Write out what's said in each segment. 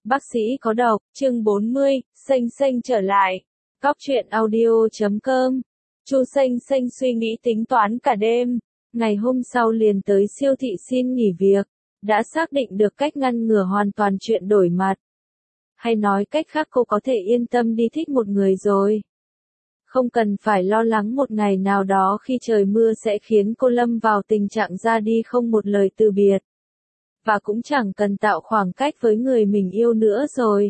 Bác sĩ có độc, chương 40, Xanh Xanh trở lại. Cóc truyện audio.com. Chu Xanh Xanh suy nghĩ tính toán cả đêm, ngày hôm sau liền tới siêu thị xin nghỉ việc, đã xác định được cách ngăn ngừa hoàn toàn chuyện đổi mặt. Hay nói cách khác cô có thể yên tâm đi thích một người rồi. Không cần phải lo lắng một ngày nào đó khi trời mưa sẽ khiến cô lâm vào tình trạng ra đi không một lời từ biệt. Và cũng chẳng cần tạo khoảng cách với người mình yêu nữa rồi.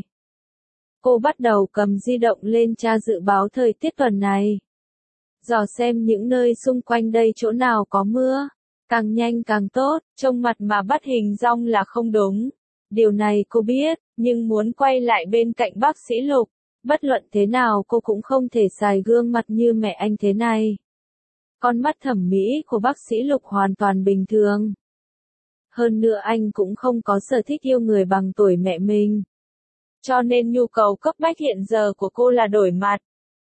Cô bắt đầu cầm di động lên tra dự báo thời tiết tuần này. Dò xem những nơi xung quanh đây chỗ nào có mưa. Càng nhanh càng tốt, trông mặt mà bắt hình dong là không đúng. Điều này cô biết, nhưng muốn quay lại bên cạnh bác sĩ Lục. Bất luận thế nào cô cũng không thể xài gương mặt như mẹ anh thế này. Con mắt thẩm mỹ của bác sĩ Lục hoàn toàn bình thường. Hơn nữa anh cũng không có sở thích yêu người bằng tuổi mẹ mình. Cho nên nhu cầu cấp bách hiện giờ của cô là đổi mặt.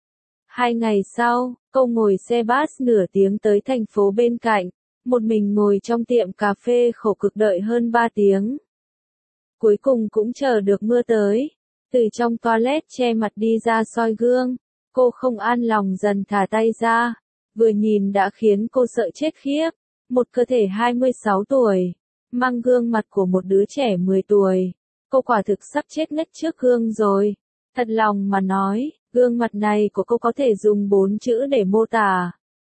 2 ngày sau, cô ngồi xe bus nửa tiếng tới thành phố bên cạnh, một mình ngồi trong tiệm cà phê khổ cực đợi hơn 3 tiếng. Cuối cùng cũng chờ được mưa tới. Từ trong toilet che mặt đi ra soi gương, cô không an lòng dần thả tay ra. Vừa nhìn đã khiến cô sợ chết khiếp. Một cơ thể 26 tuổi, mang gương mặt của một đứa trẻ 10 tuổi. Cô quả thực sắp chết ngất trước gương rồi. Thật lòng mà nói, gương mặt này của cô có thể dùng 4 chữ để mô tả.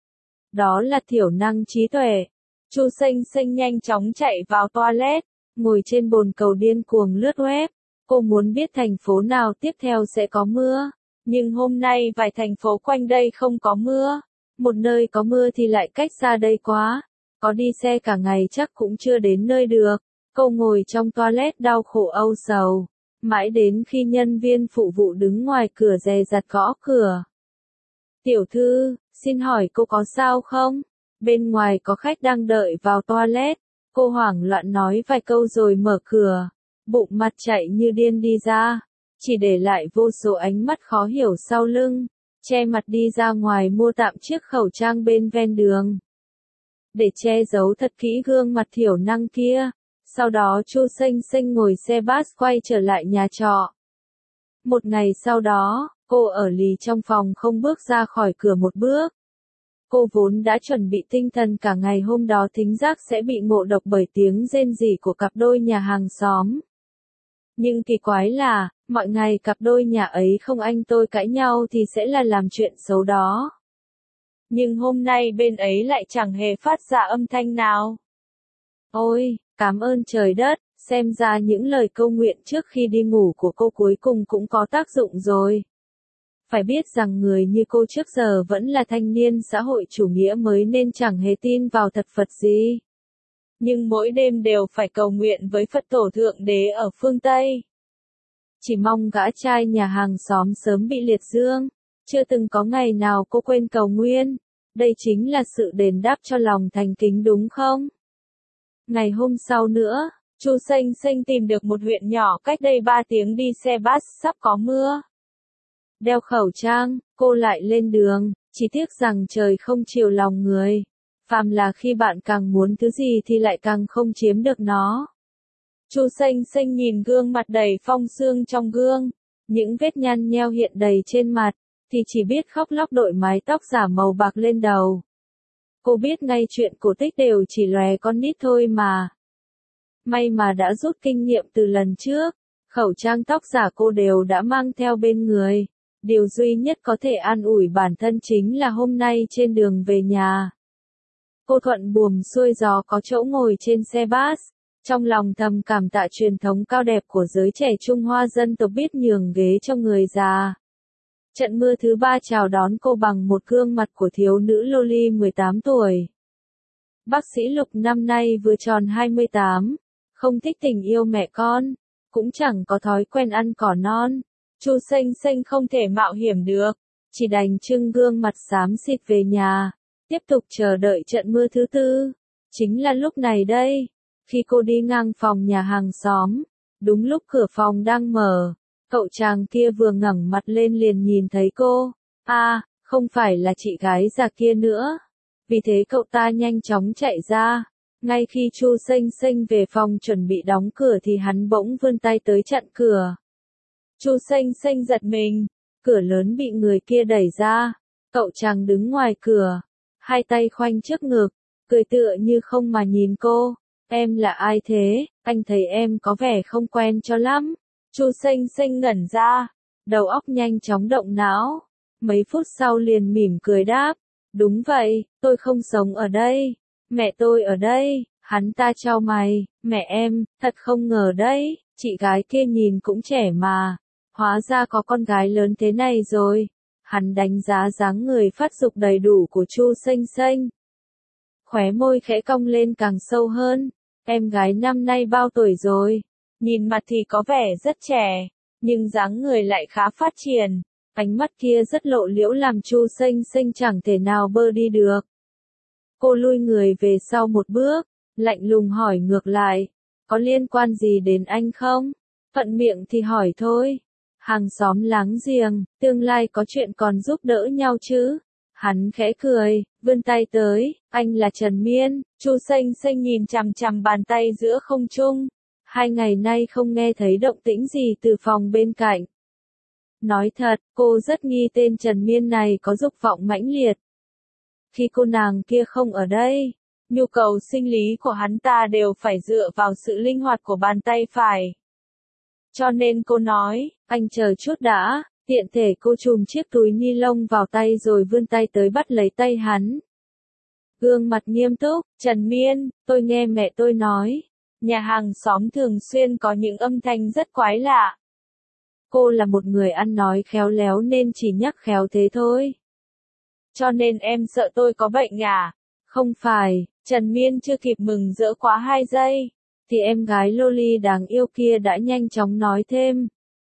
Đó là thiểu năng trí tuệ. Chu Xanh Xanh nhanh chóng chạy vào toilet, ngồi trên bồn cầu điên cuồng lướt web. Cô muốn biết thành phố nào tiếp theo sẽ có mưa. Nhưng hôm nay vài thành phố quanh đây không có mưa. Một nơi có mưa thì lại cách xa đây quá. Có đi xe cả ngày chắc cũng chưa đến nơi được. Cô ngồi trong toilet đau khổ âu sầu. Mãi đến khi nhân viên phụ vụ đứng ngoài cửa dè dặt gõ cửa. Tiểu thư, xin hỏi cô có sao không? Bên ngoài có khách đang đợi vào toilet. Cô hoảng loạn nói vài câu rồi mở cửa. Bụng mặt chạy như điên đi ra. Chỉ để lại vô số ánh mắt khó hiểu sau lưng. Che mặt đi ra ngoài mua tạm chiếc khẩu trang bên ven đường. Để che giấu thật kỹ gương mặt thiểu năng kia. Sau đó Chu Xanh Xanh ngồi xe bus quay trở lại nhà trọ. Một ngày sau đó, cô ở lì trong phòng không bước ra khỏi cửa một bước. Cô vốn đã chuẩn bị tinh thần cả ngày hôm đó thính giác sẽ bị ngộ độc bởi tiếng rên rỉ của cặp đôi nhà hàng xóm. Nhưng kỳ quái là, mọi ngày cặp đôi nhà ấy không anh tôi cãi nhau thì sẽ là làm chuyện xấu đó. Nhưng hôm nay bên ấy lại chẳng hề phát ra âm thanh nào. Ôi, cảm ơn trời đất, xem ra những lời câu nguyện trước khi đi ngủ của cô cuối cùng cũng có tác dụng rồi. Phải biết rằng người như cô trước giờ vẫn là thanh niên xã hội chủ nghĩa mới nên chẳng hề tin vào thật Phật gì. Nhưng mỗi đêm đều phải cầu nguyện với Phật tổ Thượng Đế ở phương Tây. Chỉ mong gã trai nhà hàng xóm sớm bị liệt dương. Chưa từng có ngày nào cô quên cầu nguyện. Đây chính là sự đền đáp cho lòng thành kính đúng không? Ngày hôm sau nữa, Chu Xanh Xanh tìm được một huyện nhỏ cách đây 3 tiếng đi xe bus sắp có mưa. Đeo khẩu trang, cô lại lên đường, chỉ tiếc rằng trời không chiều lòng người. Phàm là khi bạn càng muốn thứ gì thì lại càng không chiếm được nó. Chu Xanh Xanh nhìn gương mặt đầy phong sương trong gương, những vết nhăn nheo hiện đầy trên mặt, thì chỉ biết khóc lóc đội mái tóc giả màu bạc lên đầu. Cô biết ngay chuyện cổ tích đều chỉ lòe con nít thôi mà. May mà đã rút kinh nghiệm từ lần trước, khẩu trang tóc giả cô đều đã mang theo bên người. Điều duy nhất có thể an ủi bản thân chính là hôm nay trên đường về nhà. Cô thuận buồm xuôi gió có chỗ ngồi trên xe bus, trong lòng thầm cảm tạ truyền thống cao đẹp của giới trẻ Trung Hoa dân tộc biết nhường ghế cho người già. Trận mưa thứ 3 chào đón cô bằng một gương mặt của thiếu nữ Loli 18 tuổi. Bác sĩ Lục năm nay vừa tròn 28, không thích tình yêu mẹ con, cũng chẳng có thói quen ăn cỏ non. Chu Xanh Xanh không thể mạo hiểm được, chỉ đành trưng gương mặt xám xịt về nhà, tiếp tục chờ đợi trận mưa thứ 4. Chính là lúc này đây, khi cô đi ngang phòng nhà hàng xóm, đúng lúc cửa phòng đang mở, cậu chàng kia vừa ngẩng mặt lên liền nhìn thấy cô. À, không phải là chị gái già kia nữa. Vì thế cậu ta nhanh chóng chạy ra, Ngay khi Chu Xanh Xanh về phòng chuẩn bị đóng cửa thì hắn bỗng vươn tay tới chặn cửa. Chu Xanh Xanh giật mình, cửa lớn bị người kia đẩy ra, cậu chàng đứng ngoài cửa, hai tay khoanh trước ngực, cười tựa như không mà nhìn cô. Em là ai thế, anh thấy em có vẻ không quen cho lắm. Chu Xanh Xanh ngẩn ra, đầu óc nhanh chóng động não, mấy phút sau liền mỉm cười đáp, đúng vậy, tôi không sống ở đây, mẹ tôi ở đây. Hắn ta chau mày, mẹ em, thật không ngờ đấy, chị gái kia nhìn cũng trẻ mà, hóa ra có con gái lớn thế này rồi. Hắn đánh giá dáng người phát dục đầy đủ của Chu Xanh Xanh. Khóe môi khẽ cong lên càng sâu hơn, em gái năm nay bao tuổi rồi? Nhìn mặt thì có vẻ rất trẻ, nhưng dáng người lại khá phát triển, ánh mắt kia rất lộ liễu làm Chu Xanh Xanh chẳng thể nào bơ đi được. Cô lui người về sau một bước, lạnh lùng hỏi ngược lại, có liên quan gì đến anh không? Thuận miệng thì hỏi thôi. Hàng xóm láng giềng, tương lai có chuyện còn giúp đỡ nhau chứ. Hắn khẽ cười, vươn tay tới, anh là Trần Miên. Chu Xanh Xanh nhìn chằm chằm bàn tay giữa không trung. 2 ngày nay không nghe thấy động tĩnh gì từ phòng bên cạnh. Nói thật, cô rất nghi tên Trần Miên này có dục vọng mãnh liệt. Khi cô nàng kia không ở đây, nhu cầu sinh lý của hắn ta đều phải dựa vào sự linh hoạt của bàn tay phải. Cho nên cô nói, anh chờ chút đã, tiện thể cô chùm chiếc túi ni lông vào tay rồi vươn tay tới bắt lấy tay hắn. Gương mặt nghiêm túc, Trần Miên, tôi nghe mẹ tôi nói, nhà hàng xóm thường xuyên có những âm thanh rất quái lạ. Cô là một người ăn nói khéo léo nên chỉ nhắc khéo thế thôi. Cho nên em sợ tôi có bệnh à? Không phải, Trần Miên chưa kịp mừng rỡ quá 2 giây, thì em gái loli đáng yêu kia đã nhanh chóng nói thêm.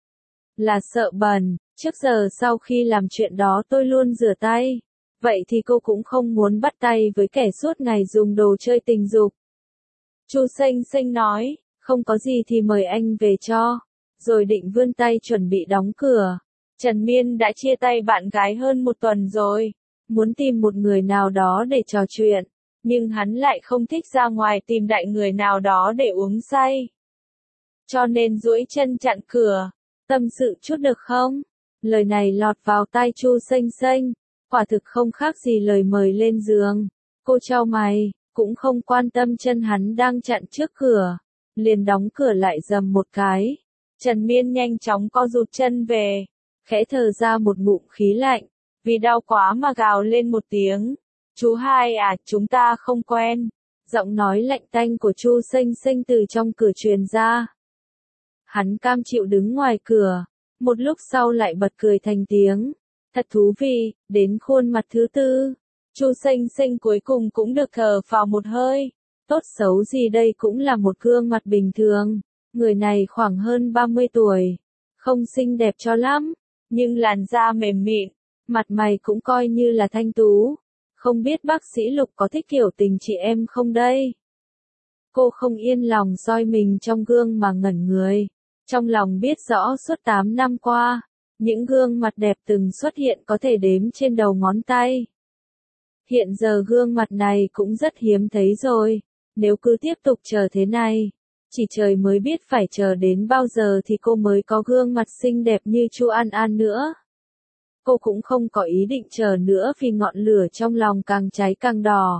Là sợ bẩn, trước giờ sau khi làm chuyện đó tôi luôn rửa tay. Vậy thì cô cũng không muốn bắt tay với kẻ suốt ngày dùng đồ chơi tình dục. Chu Xanh Xanh nói, không có gì thì mời anh về cho. Rồi định vươn tay chuẩn bị đóng cửa. Trần Miên đã chia tay bạn gái hơn 1 tuần rồi, muốn tìm một người nào đó để trò chuyện, nhưng hắn lại không thích ra ngoài tìm đại người nào đó để uống say. Cho nên duỗi chân chặn cửa, tâm sự chút được không? Lời này lọt vào tai Chu Xanh Xanh, quả thực không khác gì lời mời lên giường. Cô chau mày, cũng không quan tâm chân hắn đang chặn trước cửa, liền đóng cửa lại rầm một cái. Trần Miên nhanh chóng co rụt chân về, khẽ thở ra một ngụm khí lạnh, vì đau quá mà gào lên một tiếng. Chú hai à, chúng ta không quen. Giọng nói lạnh tanh của Chu Xanh Xanh từ trong cửa truyền ra. Hắn cam chịu đứng ngoài cửa, một lúc sau lại bật cười thành tiếng. Thật thú vị, đến khuôn mặt thứ 4. Chu Xanh Xanh cuối cùng cũng được thở phào một hơi. Tốt xấu gì đây cũng là một gương mặt bình thường. Người này khoảng hơn 30 tuổi. Không xinh đẹp cho lắm, nhưng làn da mềm mịn, mặt mày cũng coi như là thanh tú. Không biết bác sĩ Lục có thích kiểu tình chị em không đây? Cô không yên lòng soi mình trong gương mà ngẩn người. Trong lòng biết rõ suốt 8 năm qua, những gương mặt đẹp từng xuất hiện có thể đếm trên đầu ngón tay. Hiện giờ gương mặt này cũng rất hiếm thấy rồi. Nếu cứ tiếp tục chờ thế này, chỉ trời mới biết phải chờ đến bao giờ thì cô mới có gương mặt xinh đẹp như Chu An An nữa. Cô cũng không có ý định chờ nữa vì ngọn lửa trong lòng càng cháy càng đỏ.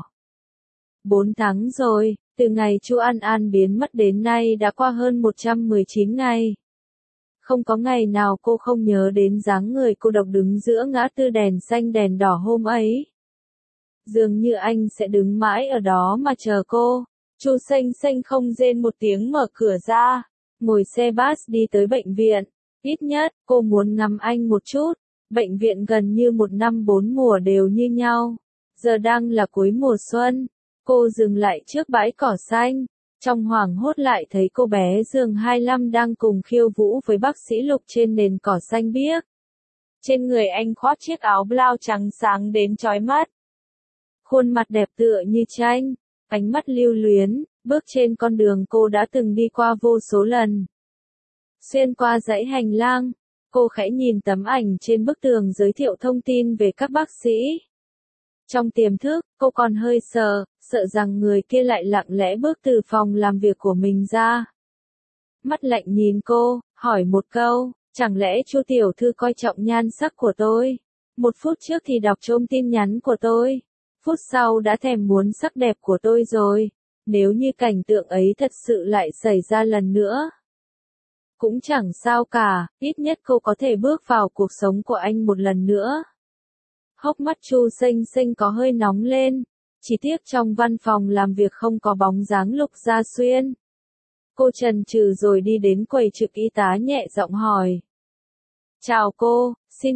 4 tháng rồi, từ ngày Chu An An biến mất đến nay đã qua hơn 119 ngày. Không có ngày nào cô không nhớ đến dáng người cô độc đứng giữa ngã tư đèn xanh đèn đỏ hôm ấy. Dường như anh sẽ đứng mãi ở đó mà chờ cô. Chu Xanh Xanh không rên một tiếng mở cửa ra, ngồi xe bus đi tới bệnh viện. Ít nhất, cô muốn ngắm anh một chút. Bệnh viện gần như 1 năm 4 mùa đều như nhau. Giờ đang là cuối mùa xuân. Cô dừng lại trước bãi cỏ xanh. Trong hoảng hốt lại thấy cô bé giường 25 đang cùng khiêu vũ với bác sĩ Lục trên nền cỏ xanh biếc. Trên người anh khoác chiếc áo blau trắng sáng đến chói mắt. Khuôn mặt đẹp tựa như tranh, ánh mắt lưu luyến, bước trên con đường cô đã từng đi qua vô số lần. Xuyên qua dãy hành lang, cô khẽ nhìn tấm ảnh trên bức tường giới thiệu thông tin về các bác sĩ. Trong tiềm thức, cô còn hơi sợ sợ rằng người kia lại lặng lẽ bước từ phòng làm việc của mình ra. Mắt lạnh nhìn cô, hỏi một câu, chẳng lẽ Chu tiểu thư coi trọng nhan sắc của tôi? 1 phút trước thì đọc trộm tin nhắn của tôi, phút sau đã thèm muốn sắc đẹp của tôi rồi. Nếu như cảnh tượng ấy thật sự lại xảy ra lần nữa, cũng chẳng sao cả, ít nhất cô có thể bước vào cuộc sống của anh một lần nữa. Hốc mắt Chu Xanh Xanh có hơi nóng lên, chỉ tiếc trong văn phòng làm việc không có bóng dáng Lục Gia Xuyên. Cô chần chừ rồi đi đến quầy trực y tá nhẹ giọng hỏi. Chào cô,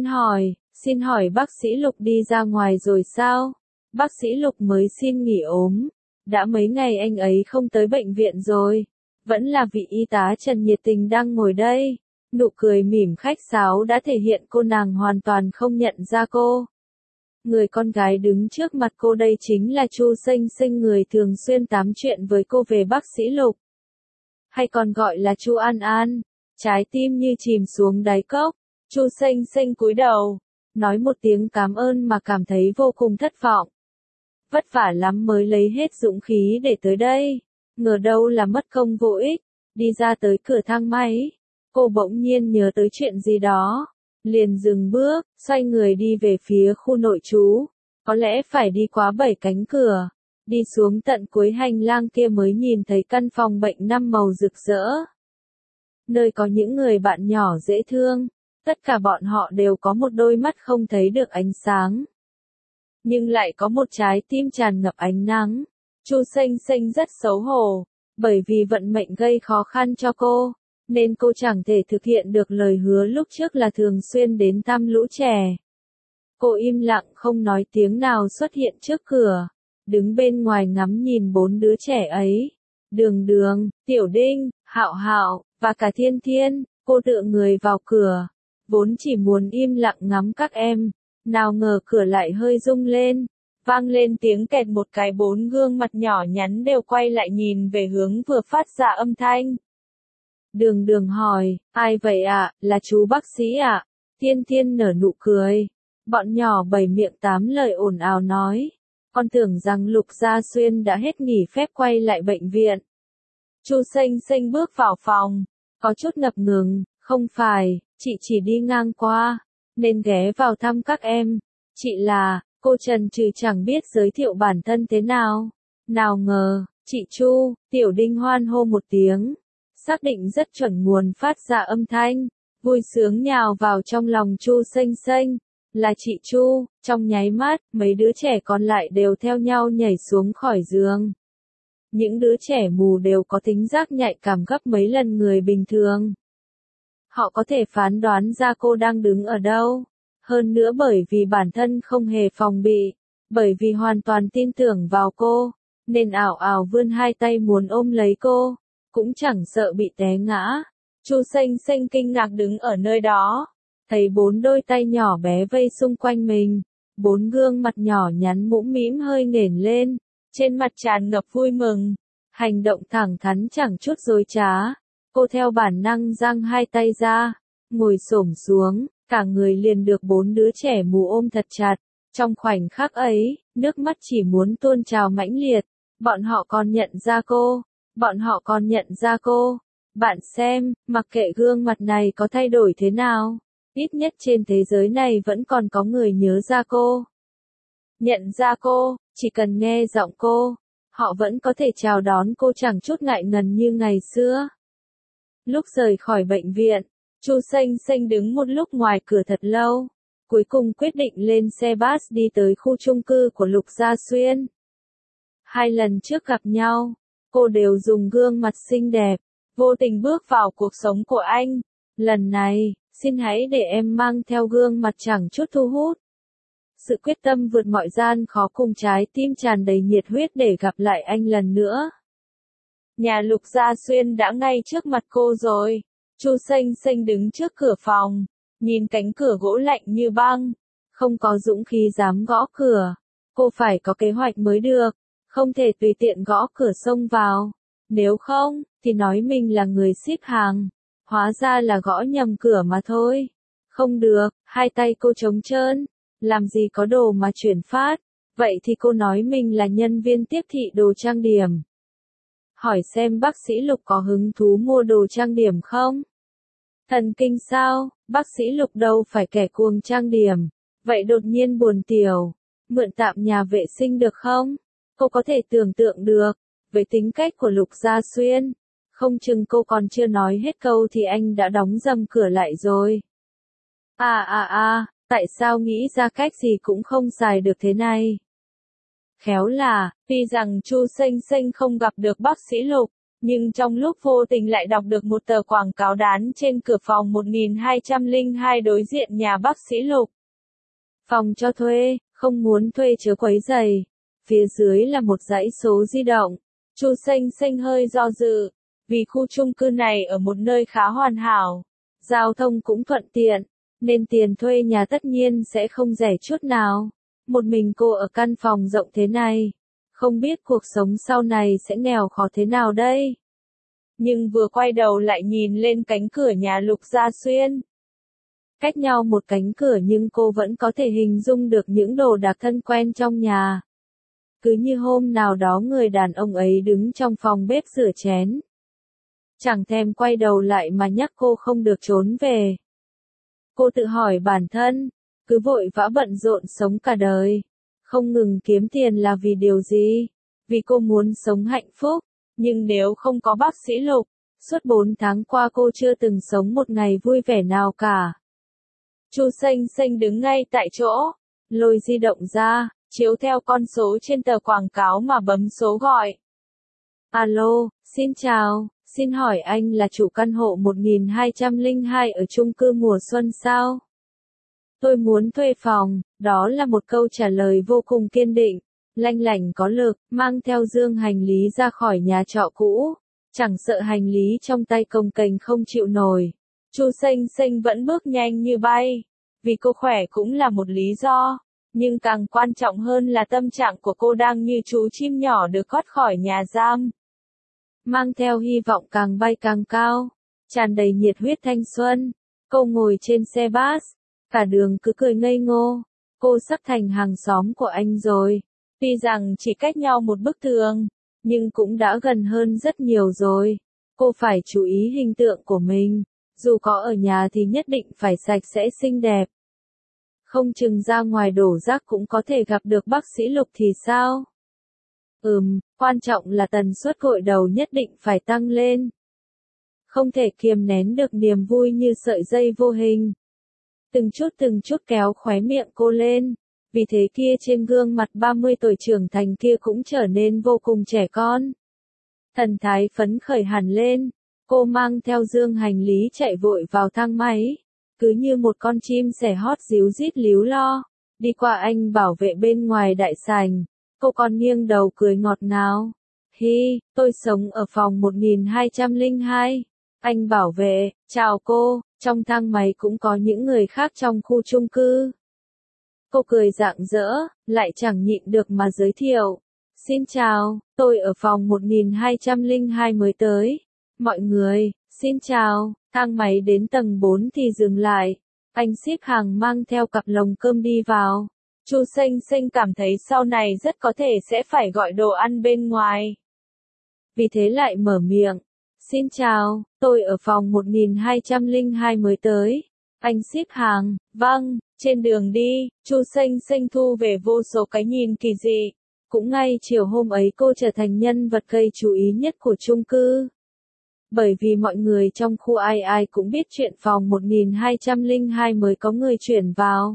xin hỏi bác sĩ Lục đi ra ngoài rồi sao? Bác sĩ Lục mới xin nghỉ ốm, đã mấy ngày anh ấy không tới bệnh viện rồi. Vẫn là vị y tá Trần nhiệt tình đang ngồi đây. Nụ cười mỉm khách sáo đã thể hiện cô nàng hoàn toàn không nhận ra cô. Người con gái đứng trước mặt cô đây chính là Chu Xanh Xanh, người thường xuyên tám chuyện với cô về bác sĩ Lục. Hay còn gọi là Chu An An. Trái tim như chìm xuống đáy cốc. Chu Xanh Xanh cúi đầu, nói một tiếng cảm ơn mà cảm thấy vô cùng thất vọng. Vất vả lắm mới lấy hết dũng khí để tới đây. Ngờ đâu là mất công vô ích. Đi ra tới cửa thang máy, cô bỗng nhiên nhớ tới chuyện gì đó. Liền dừng bước, xoay người đi về phía khu nội trú. Có lẽ phải đi qua 7 cánh cửa. Đi xuống tận cuối hành lang kia mới nhìn thấy căn phòng bệnh 5 màu rực rỡ. Nơi có những người bạn nhỏ dễ thương. Tất cả bọn họ đều có một đôi mắt không thấy được ánh sáng, nhưng lại có một trái tim tràn ngập ánh nắng. Chu Xanh Xanh rất xấu hổ, bởi vì vận mệnh gây khó khăn cho cô, nên cô chẳng thể thực hiện được lời hứa lúc trước là thường xuyên đến thăm lũ trẻ. Cô im lặng không nói tiếng nào xuất hiện trước cửa, đứng bên ngoài ngắm nhìn 4 đứa trẻ ấy. Đường Đường, Tiểu Đinh, Hạo Hạo, và cả Thiên Thiên. Cô tựa người vào cửa, vốn chỉ muốn im lặng ngắm các em. Nào ngờ cửa lại hơi rung lên, vang lên tiếng kẹt một cái, 4 gương mặt nhỏ nhắn đều quay lại nhìn về hướng vừa phát ra âm thanh. Đường Đường hỏi, ai vậy ạ, là chú bác sĩ ạ? Thiên Thiên nở nụ cười. Bọn nhỏ 7 miệng 8 lời ồn ào nói, con tưởng rằng Lục Gia Xuyên đã hết nghỉ phép quay lại bệnh viện. Chu Xanh Xanh bước vào phòng, có chút ngập ngừng, không phải, chị chỉ đi ngang qua, nên ghé vào thăm các em. Chị là, cô chần chừ chẳng biết giới thiệu bản thân thế nào. Nào ngờ, chị Chu. Tiểu Đinh hoan hô một tiếng, xác định rất chuẩn nguồn phát ra âm thanh, vui sướng nhào vào trong lòng Chu Xanh Xanh. Là chị Chu. Trong nháy mắt, mấy đứa trẻ còn lại đều theo nhau nhảy xuống khỏi giường. Những đứa trẻ mù đều có thính giác nhạy cảm gấp mấy lần người bình thường. Họ có thể phán đoán ra cô đang đứng ở đâu. Hơn nữa bởi vì bản thân không hề phòng bị, bởi vì hoàn toàn tin tưởng vào cô, nên ảo ảo vươn 2 tay muốn ôm lấy cô, cũng chẳng sợ bị té ngã. Chu Xanh Xanh kinh ngạc đứng ở nơi đó, thấy 4 đôi tay nhỏ bé vây xung quanh mình, 4 gương mặt nhỏ nhắn mũm mĩm hơi nghển lên, trên mặt tràn ngập vui mừng, hành động thẳng thắn chẳng chút dối trá. Cô theo bản năng giang 2 tay ra, ngồi xổm xuống, cả người liền được 4 đứa trẻ mù ôm thật chặt. Trong khoảnh khắc ấy, nước mắt chỉ muốn tuôn trào mãnh liệt. Bọn họ còn nhận ra cô, bọn họ còn nhận ra cô. Bạn xem, mặc kệ gương mặt này có thay đổi thế nào, ít nhất trên thế giới này vẫn còn có người nhớ ra cô. Nhận ra cô, chỉ cần nghe giọng cô, họ vẫn có thể chào đón cô chẳng chút ngại ngần như ngày xưa. Lúc rời khỏi bệnh viện, Chu Xanh Xanh đứng một lúc ngoài cửa thật lâu, cuối cùng quyết định lên xe bus đi tới khu chung cư của Lục Gia Xuyên. 2 lần trước gặp nhau, cô đều dùng gương mặt xinh đẹp, vô tình bước vào cuộc sống của anh. Lần này, xin hãy để em mang theo gương mặt chẳng chút thu hút. Sự quyết tâm vượt mọi gian khó cùng trái tim tràn đầy nhiệt huyết để gặp lại anh lần nữa. Nhà Lục Gia Xuyên đã ngay trước mặt cô rồi. Chu Xanh Xanh đứng trước cửa phòng, nhìn cánh cửa gỗ lạnh như băng, không có dũng khí dám gõ cửa. Cô phải có kế hoạch mới được, không thể tùy tiện gõ cửa xông vào. Nếu không, thì nói mình là người ship hàng, hóa ra là gõ nhầm cửa mà thôi. Không được, 2 tay cô trống trơn, làm gì có đồ mà chuyển phát. Vậy thì cô nói mình là nhân viên tiếp thị đồ trang điểm. Hỏi xem bác sĩ Lục có hứng thú mua đồ trang điểm không? Thần kinh sao, bác sĩ Lục đâu phải kẻ cuồng trang điểm. Vậy đột nhiên buồn tiểu, mượn tạm nhà vệ sinh được không? Cô có thể tưởng tượng được, với tính cách của Lục Gia Xuyên, không chừng cô còn chưa nói hết câu thì anh đã đóng rầm cửa lại rồi. Tại sao nghĩ ra cách gì cũng không xài được thế này? Khéo là, tuy rằng Chu Xênh Xênh không gặp được bác sĩ Lục, nhưng trong lúc vô tình lại đọc được một tờ quảng cáo dán trên cửa phòng 1202 đối diện nhà bác sĩ Lục. Phòng cho thuê, không muốn thuê chớ quấy rầy. Phía dưới là một dãy số di động. Chu Xênh Xênh hơi do dự, vì khu chung cư này ở một nơi khá hoàn hảo, giao thông cũng thuận tiện, nên tiền thuê nhà tất nhiên sẽ không rẻ chút nào. Một mình cô ở căn phòng rộng thế này, không biết cuộc sống sau này sẽ nghèo khó thế nào đây. Nhưng vừa quay đầu lại nhìn lên cánh cửa nhà Lục Gia Xuyên. Cách nhau một cánh cửa nhưng cô vẫn có thể hình dung được những đồ đạc thân quen trong nhà. Cứ như hôm nào đó người đàn ông ấy đứng trong phòng bếp rửa chén. Chẳng thèm quay đầu lại mà nhắc cô không được trốn về. Cô tự hỏi bản thân, cứ vội vã bận rộn sống cả đời. Không ngừng kiếm tiền là vì điều gì? Vì cô muốn sống hạnh phúc. Nhưng nếu không có bác sĩ Lục, suốt 4 tháng qua cô chưa từng sống một ngày vui vẻ nào cả. Chu Xênh Xênh đứng ngay tại chỗ, lôi di động ra, chiếu theo con số trên tờ quảng cáo mà bấm số gọi. Alo, xin chào, xin hỏi anh là chủ căn hộ 1202 ở chung cư Mùa Xuân sao? Tôi muốn thuê phòng, đó là một câu trả lời vô cùng kiên định, lanh lảnh có lực, mang theo dương hành lý ra khỏi nhà trọ cũ, chẳng sợ hành lý trong tay cồng kềnh không chịu nổi. Chu Xênh Xênh vẫn bước nhanh như bay, vì cô khỏe cũng là một lý do, nhưng càng quan trọng hơn là tâm trạng của cô đang như chú chim nhỏ được thoát khỏi nhà giam. Mang theo hy vọng càng bay càng cao, tràn đầy nhiệt huyết thanh xuân, cô ngồi trên xe bus, cả đường cứ cười ngây ngô, cô sắp thành hàng xóm của anh rồi. Tuy rằng chỉ cách nhau một bức tường, nhưng cũng đã gần hơn rất nhiều rồi. Cô phải chú ý hình tượng của mình, dù có ở nhà thì nhất định phải sạch sẽ xinh đẹp. Không chừng ra ngoài đổ rác cũng có thể gặp được bác sĩ Lục thì sao? Quan trọng là tần suất gội đầu nhất định phải tăng lên. Không thể kiềm nén được niềm vui như sợi dây vô hình. Từng chút kéo khóe miệng cô lên. Vì thế kia trên gương mặt 30 tuổi trưởng thành kia cũng trở nên vô cùng trẻ con. Thần thái phấn khởi hẳn lên, cô mang theo dương hành lý chạy vội vào thang máy, cứ như một con chim sẻ hót ríu rít líu lo, đi qua anh bảo vệ bên ngoài đại sảnh, cô còn nghiêng đầu cười ngọt ngào. Hi, tôi sống ở phòng 1202. Anh bảo vệ, chào cô, trong thang máy cũng có những người khác trong khu chung cư. Cô cười rạng rỡ, lại chẳng nhịn được mà giới thiệu. Xin chào, tôi ở phòng 1202 mới tới. Mọi người, xin chào, thang máy đến tầng 4 thì dừng lại. Anh xếp hàng mang theo cặp lồng cơm đi vào. Chu Xênh Xênh cảm thấy sau này rất có thể sẽ phải gọi đồ ăn bên ngoài. Vì thế lại mở miệng. Xin chào, tôi ở phòng 1202 mới tới. Anh xếp hàng, vâng, trên đường đi, Chu Xênh Xênh thu về vô số cái nhìn kỳ dị. Cũng ngay chiều hôm ấy cô trở thành nhân vật gây chú ý nhất của chung cư. Bởi vì mọi người trong khu ai cũng biết chuyện phòng 1202 mới có người chuyển vào.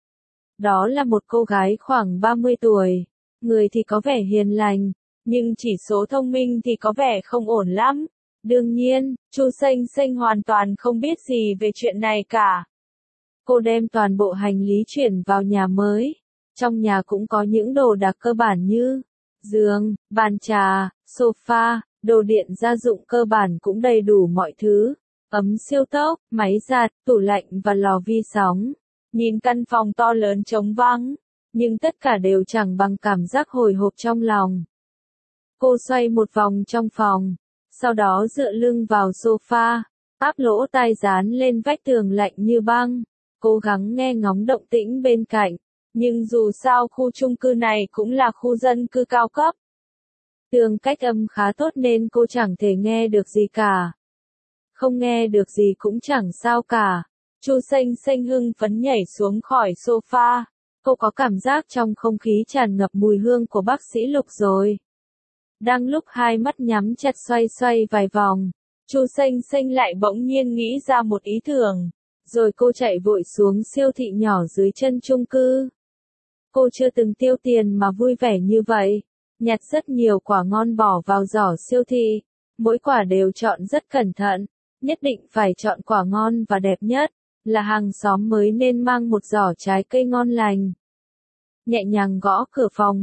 Đó là một cô gái khoảng 30 tuổi, người thì có vẻ hiền lành, nhưng chỉ số thông minh thì có vẻ không ổn lắm. Đương nhiên, Chu Xênh Xênh hoàn toàn không biết gì về chuyện này cả. Cô đem toàn bộ hành lý chuyển vào nhà mới. Trong nhà cũng có những đồ đạc cơ bản như giường, bàn trà, sofa, đồ điện gia dụng cơ bản cũng đầy đủ mọi thứ. Ấm siêu tốc, máy giặt, tủ lạnh và lò vi sóng. Nhìn căn phòng to lớn trống vắng, nhưng tất cả đều chẳng bằng cảm giác hồi hộp trong lòng. Cô xoay một vòng trong phòng, sau đó dựa lưng vào sofa, áp lỗ tai dán lên vách tường lạnh như băng, cố gắng nghe ngóng động tĩnh bên cạnh, Nhưng dù sao khu chung cư này cũng là khu dân cư cao cấp. Tường cách âm khá tốt nên cô chẳng thể nghe được gì cả. Không nghe được gì cũng chẳng sao cả. Chu Xanh Xanh hưng phấn nhảy xuống khỏi sofa. Cô có cảm giác trong không khí tràn ngập mùi hương của bác sĩ Lục rồi. Đang lúc hai mắt nhắm chặt xoay xoay vài vòng, Chu Xanh Xanh lại bỗng nhiên nghĩ ra một ý tưởng. Rồi cô chạy vội xuống siêu thị nhỏ dưới chân chung cư. Cô chưa từng tiêu tiền mà vui vẻ như vậy. Nhặt rất nhiều quả ngon bỏ vào giỏ siêu thị. Mỗi quả đều chọn rất cẩn thận. Nhất định phải chọn quả ngon và đẹp nhất. Là hàng xóm mới nên mang một giỏ trái cây ngon lành. Nhẹ nhàng gõ cửa phòng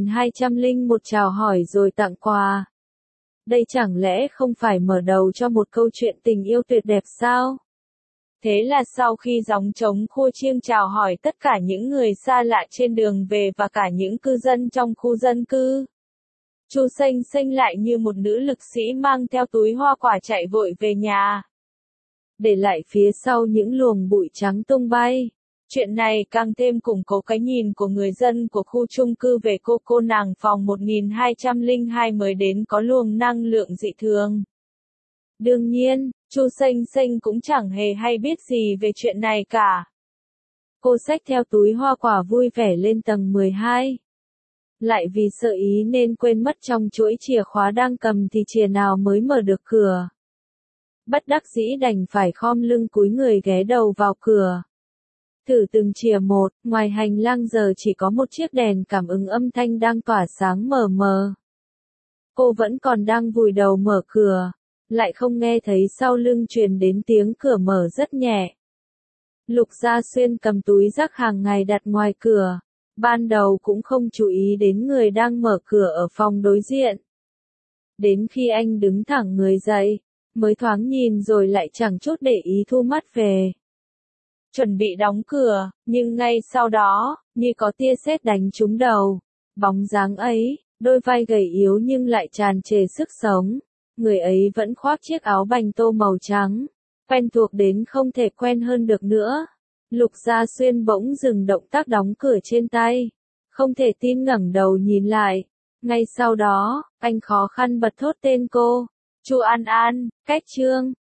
1201 chào hỏi rồi tặng quà. Đây chẳng lẽ không phải mở đầu cho một câu chuyện tình yêu tuyệt đẹp sao? Thế là sau khi gióng trống khua chiêng chào hỏi tất cả những người xa lạ trên đường về và cả những cư dân trong khu dân cư, Chu Xanh Xanh lại như một nữ lực sĩ mang theo túi hoa quả chạy vội về nhà. Để lại phía sau những luồng bụi trắng tung bay. Chuyện này càng thêm củng cố cái nhìn của người dân của khu chung cư về cô nàng phòng 1202 mới đến có luồng năng lượng dị thường. Đương nhiên, Chu Xanh Xanh cũng chẳng hề hay biết gì về chuyện này cả. Cô xách theo túi hoa quả vui vẻ lên tầng 12. Lại vì sợ ý nên quên mất trong chuỗi chìa khóa đang cầm thì chìa nào mới mở được cửa. Bất đắc dĩ đành phải khom lưng cúi người ghé đầu vào cửa. Thử từng chìa một, ngoài hành lang giờ chỉ có một chiếc đèn cảm ứng âm thanh đang tỏa sáng mờ mờ. Cô vẫn còn đang vùi đầu mở cửa, lại không nghe thấy sau lưng truyền đến tiếng cửa mở rất nhẹ. Lục Gia Xuyên cầm túi rác hàng ngày đặt ngoài cửa. Ban đầu cũng không chú ý đến người đang mở cửa ở phòng đối diện. Đến khi anh đứng thẳng người dậy, mới thoáng nhìn rồi lại chẳng chút để ý thu mắt về. Chuẩn bị đóng cửa, nhưng ngay sau đó, như có tia sét đánh trúng đầu. Bóng dáng ấy, đôi vai gầy yếu nhưng lại tràn trề sức sống. Người ấy vẫn khoác chiếc áo bành tô màu trắng. Quen thuộc đến không thể quen hơn được nữa. Lục Gia Xuyên bỗng dừng động tác đóng cửa trên tay. Không thể tin ngẩng đầu nhìn lại. Ngay sau đó, anh khó khăn bật thốt tên cô. Chu An An, Cách Trương.